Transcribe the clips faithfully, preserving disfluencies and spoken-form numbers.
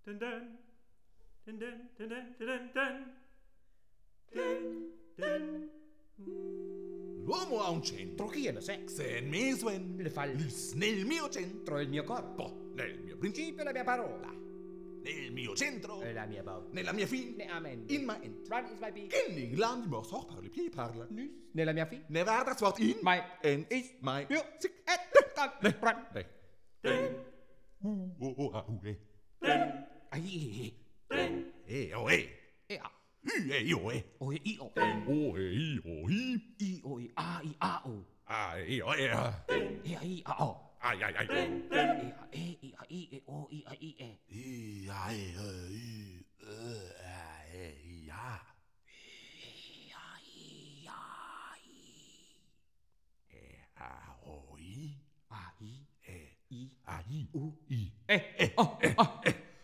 dun dun dun dun dun dun dun dun dun dun. L'uomo ha un centro. Chi è lo sex? Se mi swen. Le falli. Lus nel mio centro. Il mio corpo. Nel mio principio. La mia parola. Nel mio centro. E la mia bow. Nella mia fin. Ne amen. In my end. Run is my beat. In England mors auch par le pied parle. Nus. Nella mia fi. Never das Wort in. My end is my music at Ne. run. Ne. Dun Uh, oh, oh, ah, uh, eh. dun Ai. dun. Eh, oh, eh. E a. U, eh, io, eh. O e i o. Oh, eh, io, i. I o i a i a o. Ah, eh, io, eh. ah. E a i a o. Ai, ai, ai. E a e i a i e o i a i e. I, ai, eh, i, eh, ah, eh, i, ah. E a i a i. Eh, ah, oh, i. A i Eh, i ah, i. u. I. E e o o.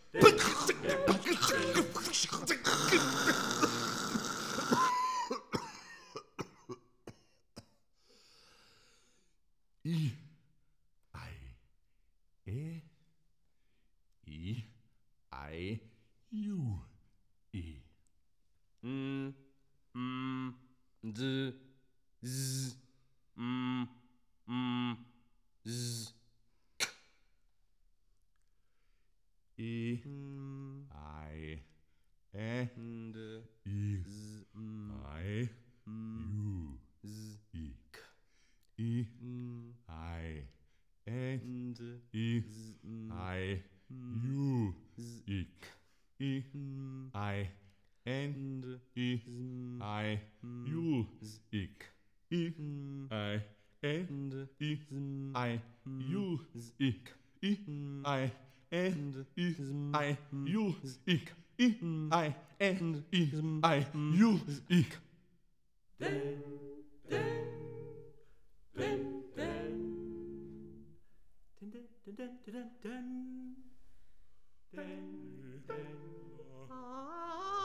I. Ai. E. I. Ai. U. I. Mm. Mm. Z. Z. Mm. Mm. Z. I. Mm. Ai. E. And. I. Z. Mm. Ai. Mm. U. Z. I. I. Mm. Ai. E. And. I. Z. Mm. Ai. U. Z. I. I. Mm. Ai. En. And. I. Z. Ai. Mm. U. Z. I. I. Mm. Ai. En. And. I. Z. Ai. U. Z. I. I. Mm. Ai. En. And. I. Z. Ai. Mm. U. Z. I. I. Mm. Ai. En. And. I. Z. Ai. Mm. U. Z. I. Dun dun dun dun. Dun dun dun dun dun dun. Dun dun. Ah.